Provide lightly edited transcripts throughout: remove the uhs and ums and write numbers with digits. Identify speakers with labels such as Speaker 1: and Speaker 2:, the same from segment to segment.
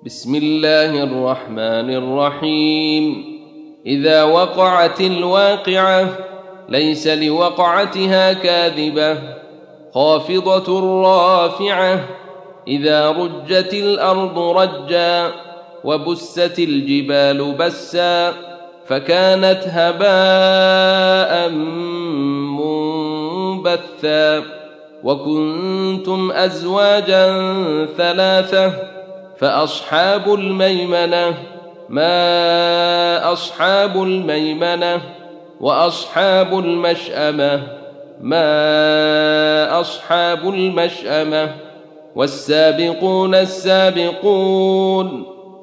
Speaker 1: بسم الله الرحمن الرحيم. إذا وقعت الواقعة ليس لوقعتها كاذبة خافضة رافعة. إذا رجت الأرض رجا وبست الجبال بسا فكانت هباء منبثا. وكنتم أزواجا ثلاثة فأصحاب الميمنة ما أصحاب الميمنة. وأصحاب المشأمة ما أصحاب المشأمة. والسابقون السابقون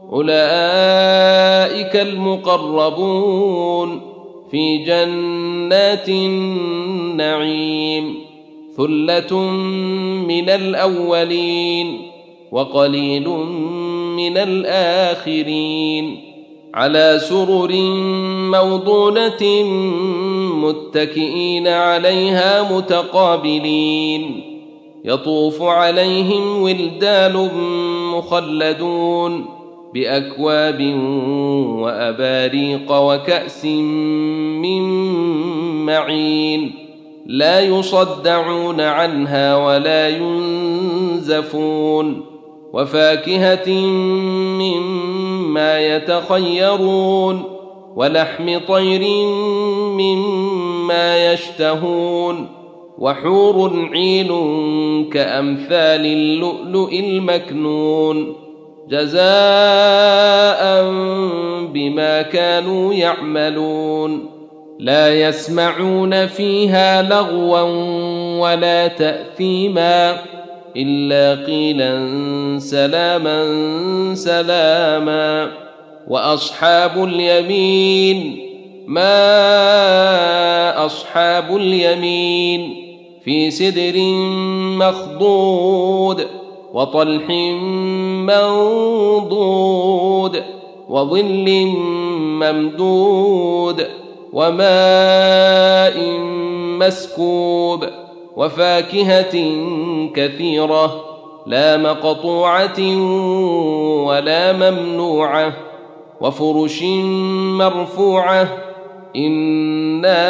Speaker 1: أولئك المقربون في جنات النعيم. ثلة من الأولين وقليل من الآخرين. على سرر موضونة متكئين عليها متقابلين. يطوف عليهم ولدان مخلدون بأكواب وأباريق وكأس من معين. لا يصدعون عنها ولا ينزفون. وفاكهة مما يتخيرون ولحم طير مما يشتهون. وحور عين كأمثال اللؤلؤ المكنون جزاء بما كانوا يعملون. لا يسمعون فيها لغوا ولا تأثيما إلا قيلا سلاما سلاما. وأصحاب اليمين ما أصحاب اليمين. في سدر مخضود وطلح منضود وظل ممدود وماء مسكوب. وفاكهة كثيرة لا مقطوعة ولا ممنوعة. وفرش مرفوعة إنا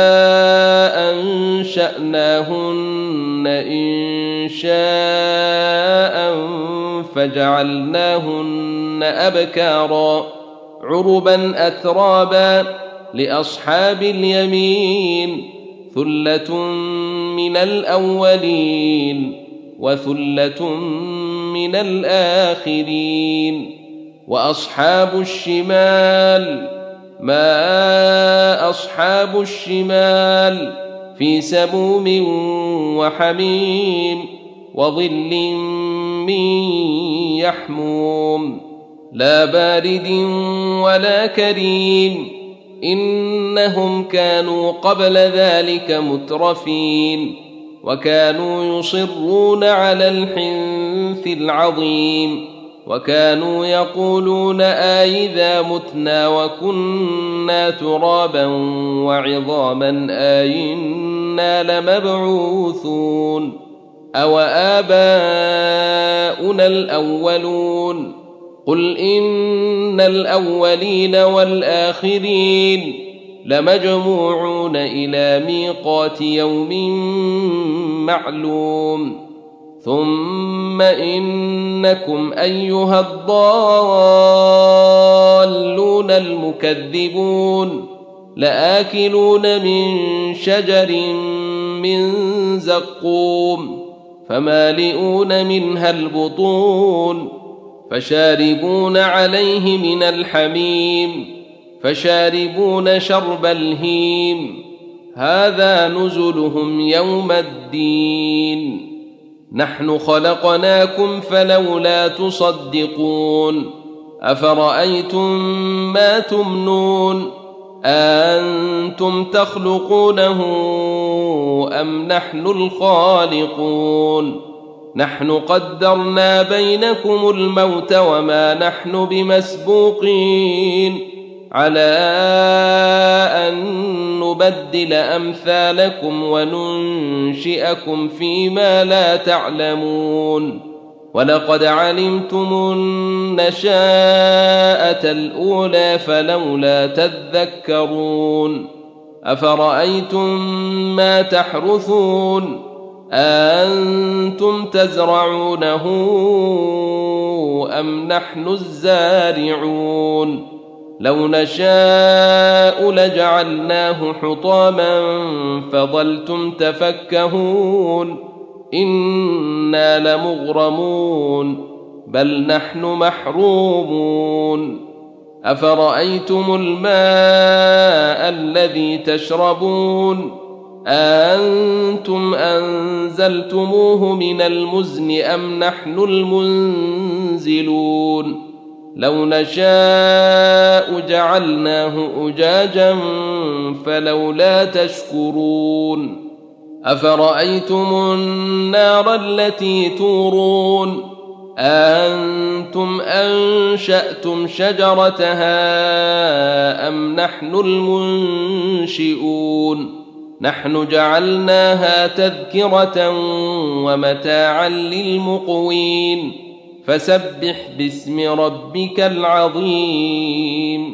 Speaker 1: أنشأناهن إنشاء فجعلناهن أبكارا عربا أترابا لأصحاب اليمين. ثلة من الأولين وثلة من الآخرين. وأصحاب الشمال ما أصحاب الشمال. في سموم وحميم وظل من يحموم لا بارد ولا كريم. إنهم كانوا قبل ذلك مترفين وكانوا يصرون على الحنث العظيم. وكانوا يقولون أئذا متنا وكنا ترابا وعظاما أئنا لمبعوثون أو آباؤنا الأولون. قل إن الأولين والآخرين لمجموعون إلى ميقات يوم معلوم. ثم إنكم أيها الضالون المكذبون لآكلون من شجر من زقوم فمالئون منها البطون فشاربون عليه من الحميم فشاربون شرب الهيم. هذا نزلهم يوم الدين. نحن خلقناكم فلولا تصدقون. أفرأيتم ما تمنون أأنتم تخلقونه أم نحن الخالقون. نحن قدرنا بينكم الموت وما نحن بمسبوقين على أن نبدل أمثالكم وننشئكم فيما لا تعلمون. ولقد علمتم النشاءة الأولى فلولا تذكرون أفرأيتم ما تحرثون أأنتم تزرعونه أم نحن الزارعون لو نشاء لجعلناه حطاما فظلتم تفكهون إنا لمغرمون بل نحن محرومون أفرأيتم الماء الذي تشربون أأنتم أنزلتموه من المزن أم نحن المنزلون لو نشاء جعلناه أجاجا فلولا تشكرون أفرأيتم النار التي تورون أأنتم أنشأتم شجرتها أم نحن المنشئون نحن جعلناها تذكرة ومتاعا للمقوين فسبح باسم ربك العظيم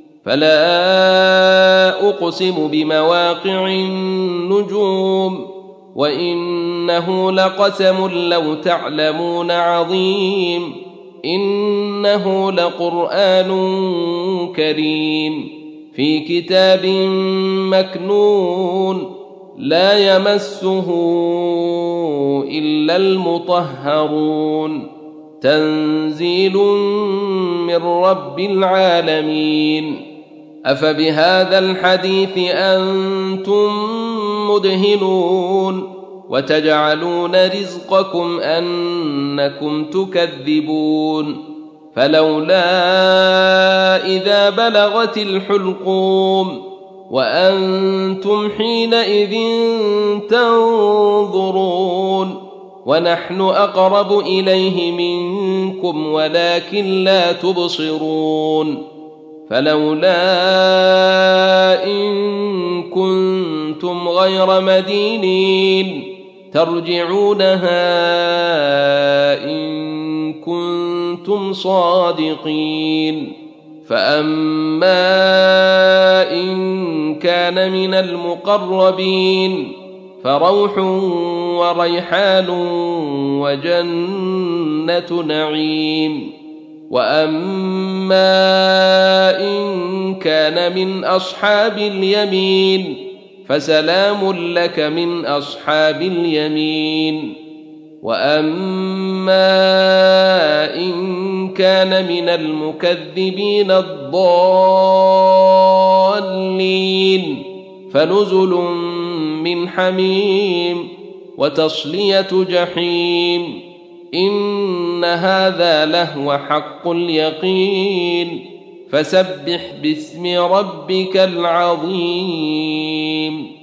Speaker 1: فلا أقسم بمواقع النجوم وإنه لقسم لو تعلمون عظيم إنه لقرآن كريم في كتاب مكنون لا يمسه إلا المطهرون تنزيل من رب العالمين أفبهذا الحديث أنتم مدهنون وتجعلون رزقكم أنكم تكذبون فلولا إذا بلغت الحلقوم وأنتم حينئذ تنظرون ونحن أقرب إليه منكم ولكن لا تبصرون فلولا إن كنتم غير مدينين ترجعونها إن كنتم صادقين فأما إن كان من المقربين فروح وريحان وجنة نعيم وأما إن كان من أصحاب اليمين فسلام لك من أصحاب اليمين وأما إن كان من المكذبين الضالين فنزل من حميم وتصلية جحيم إن هذا لهو حق اليقين فسبح باسم ربك العظيم